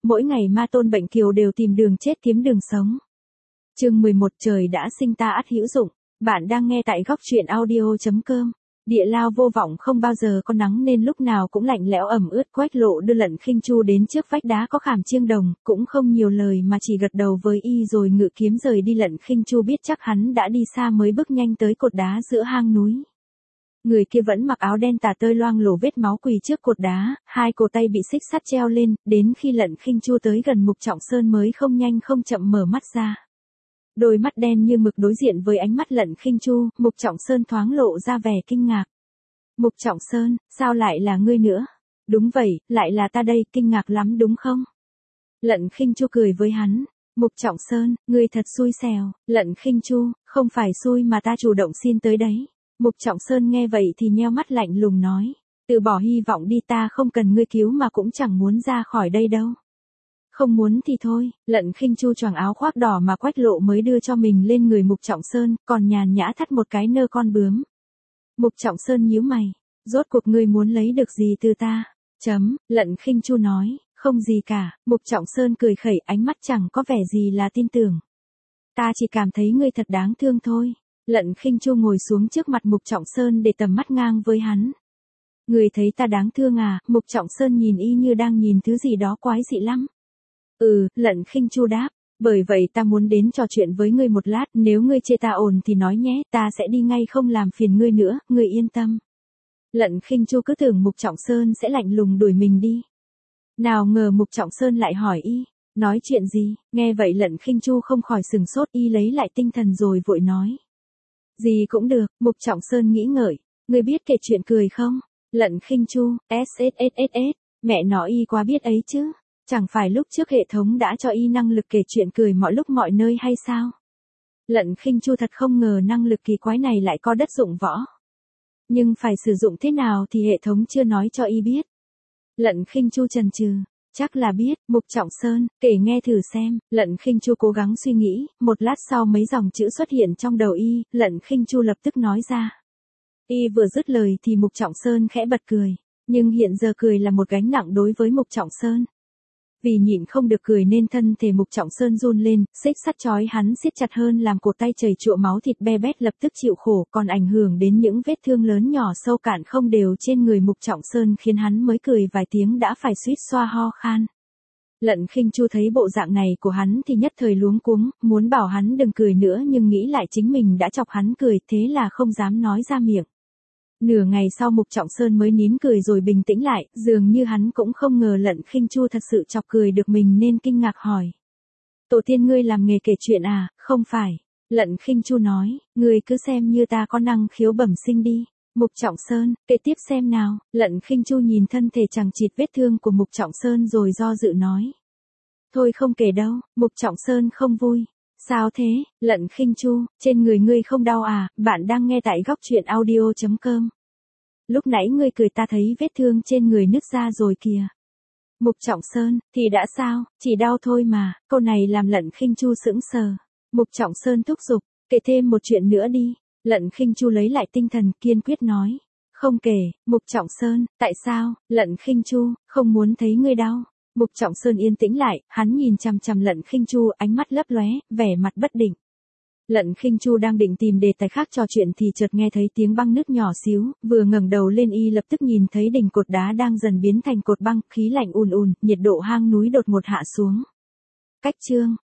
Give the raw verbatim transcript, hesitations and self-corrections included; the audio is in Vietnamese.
mỗi ngày ma tôn bệnh kiều đều tìm đường chết kiếm đường sống. Chương mười một trời đã sinh ta ắt hữu dụng, bạn đang nghe tại góc truyện audio chấm com. Địa lao vô vọng không bao giờ có nắng nên lúc nào cũng lạnh lẽo ẩm ướt. Quách Lộ đưa Lận Khinh Chu đến trước vách đá có khảm chiêng đồng, cũng không nhiều lời mà chỉ gật đầu với y rồi ngự kiếm rời đi. Lận Khinh Chu biết chắc hắn đã đi xa mới bước nhanh tới cột đá giữa hang núi. Người kia vẫn mặc áo đen tả tơi loang lổ vết máu quỳ trước cột đá, hai cổ tay bị xích sắt treo lên, đến khi Lận Khinh Chu tới gần Mục Trọng Sơn mới không nhanh không chậm mở mắt ra. Đôi mắt đen như mực đối diện với ánh mắt Lận Khinh Chu, Mục Trọng Sơn thoáng lộ ra vẻ kinh ngạc. Mục Trọng Sơn, sao lại là ngươi nữa? Đúng vậy, lại là ta đây, kinh ngạc lắm đúng không? Lận Khinh Chu cười với hắn. Mục Trọng Sơn, ngươi thật xui xẻo. Lận Khinh Chu, không phải xui mà ta chủ động xin tới đấy. Mục Trọng Sơn nghe vậy thì nheo mắt lạnh lùng nói. Từ bỏ hy vọng đi, ta không cần ngươi cứu mà cũng chẳng muốn ra khỏi đây đâu. Không muốn thì thôi. Lận Khinh Chu choàng áo khoác đỏ mà Quách Lộ mới đưa cho mình lên người Mục Trọng Sơn, còn nhàn nhã thắt một cái nơ con bướm. Mục Trọng Sơn nhíu mày. Rốt cuộc ngươi muốn lấy được gì từ ta? Chấm, Lận Khinh Chu nói, không gì cả. Mục Trọng Sơn cười khẩy, ánh mắt chẳng có vẻ gì là tin tưởng. Ta chỉ cảm thấy ngươi thật đáng thương thôi. Lận Khinh Chu ngồi xuống trước mặt Mục Trọng Sơn để tầm mắt ngang với hắn. Ngươi thấy ta đáng thương à? Mục Trọng Sơn nhìn y như đang nhìn thứ gì đó quái dị lắm. Ừ, Lận Khinh Chu đáp. Bởi vậy ta muốn đến trò chuyện với ngươi một lát, nếu ngươi chê ta ồn thì nói nhé, ta sẽ đi ngay không làm phiền ngươi nữa, ngươi yên tâm. Lận Khinh Chu cứ tưởng Mục Trọng Sơn sẽ lạnh lùng đuổi mình đi. Nào ngờ Mục Trọng Sơn lại hỏi y, nói chuyện gì? Nghe vậy Lận Khinh Chu không khỏi sừng sốt, y lấy lại tinh thần rồi vội nói. Gì cũng được. Mục Trọng Sơn nghĩ ngợi, ngươi biết kể chuyện cười không? Lận Khinh Chu, sss, mẹ nó y quá biết ấy chứ. Chẳng phải lúc trước hệ thống đã cho y năng lực kể chuyện cười mọi lúc mọi nơi hay sao? Lận Khinh Chu thật không ngờ năng lực kỳ quái này lại có đất dụng võ. Nhưng phải sử dụng thế nào thì hệ thống chưa nói cho y biết. Lận Khinh Chu chần chừ, chắc là biết. Mục Trọng Sơn, kể nghe thử xem. Lận Khinh Chu cố gắng suy nghĩ, một lát sau mấy dòng chữ xuất hiện trong đầu y, Lận Khinh Chu lập tức nói ra. Y vừa dứt lời thì Mục Trọng Sơn khẽ bật cười, nhưng hiện giờ cười là một gánh nặng đối với Mục Trọng Sơn. Vì nhịn không được cười nên thân thể Mục Trọng Sơn run lên, xích sắt chói hắn siết chặt hơn làm cổ tay chảy chụa máu thịt be bét lập tức chịu khổ, còn ảnh hưởng đến những vết thương lớn nhỏ sâu cạn không đều trên người Mục Trọng Sơn khiến hắn mới cười vài tiếng đã phải suýt xoa ho khan. Lận Khinh Chu thấy bộ dạng này của hắn thì nhất thời luống cuống, muốn bảo hắn đừng cười nữa nhưng nghĩ lại chính mình đã chọc hắn cười, thế là không dám nói ra miệng. Nửa ngày sau Mục Trọng Sơn mới nín cười rồi bình tĩnh lại, dường như hắn cũng không ngờ Lận Khinh Chu thật sự chọc cười được mình nên kinh ngạc hỏi. Tổ tiên ngươi làm nghề kể chuyện à? Không phải. Lận Khinh Chu nói, ngươi cứ xem như ta có năng khiếu bẩm sinh đi. Mục Trọng Sơn, kể tiếp xem nào. Lận Khinh Chu nhìn thân thể chằng chịt vết thương của Mục Trọng Sơn rồi do dự nói. Thôi không kể đâu. Mục Trọng Sơn không vui. Sao thế? Lận Khinh Chu, trên người ngươi không đau à? Bạn đang nghe tại góc truyện audio chấm com. Lúc nãy ngươi cười ta thấy vết thương trên người nứt ra rồi kìa. Mục Trọng Sơn, thì đã sao, chỉ đau thôi mà. Câu này làm Lận Khinh Chu sững sờ. Mục Trọng Sơn thúc giục, kể thêm một chuyện nữa đi. Lận Khinh Chu lấy lại tinh thần kiên quyết nói. Không kể. Mục Trọng Sơn, tại sao? Lận Khinh Chu, không muốn thấy ngươi đau. Mục Trọng Sơn yên tĩnh lại, hắn nhìn chằm chằm Lận Khinh Chu, ánh mắt lấp lóe, vẻ mặt bất định. Lận Khinh Chu đang định tìm đề tài khác trò chuyện thì chợt nghe thấy tiếng băng nứt nhỏ xíu, vừa ngẩng đầu lên y lập tức nhìn thấy đỉnh cột đá đang dần biến thành cột băng, khí lạnh ùn ùn, nhiệt độ hang núi đột ngột hạ xuống. Cách chương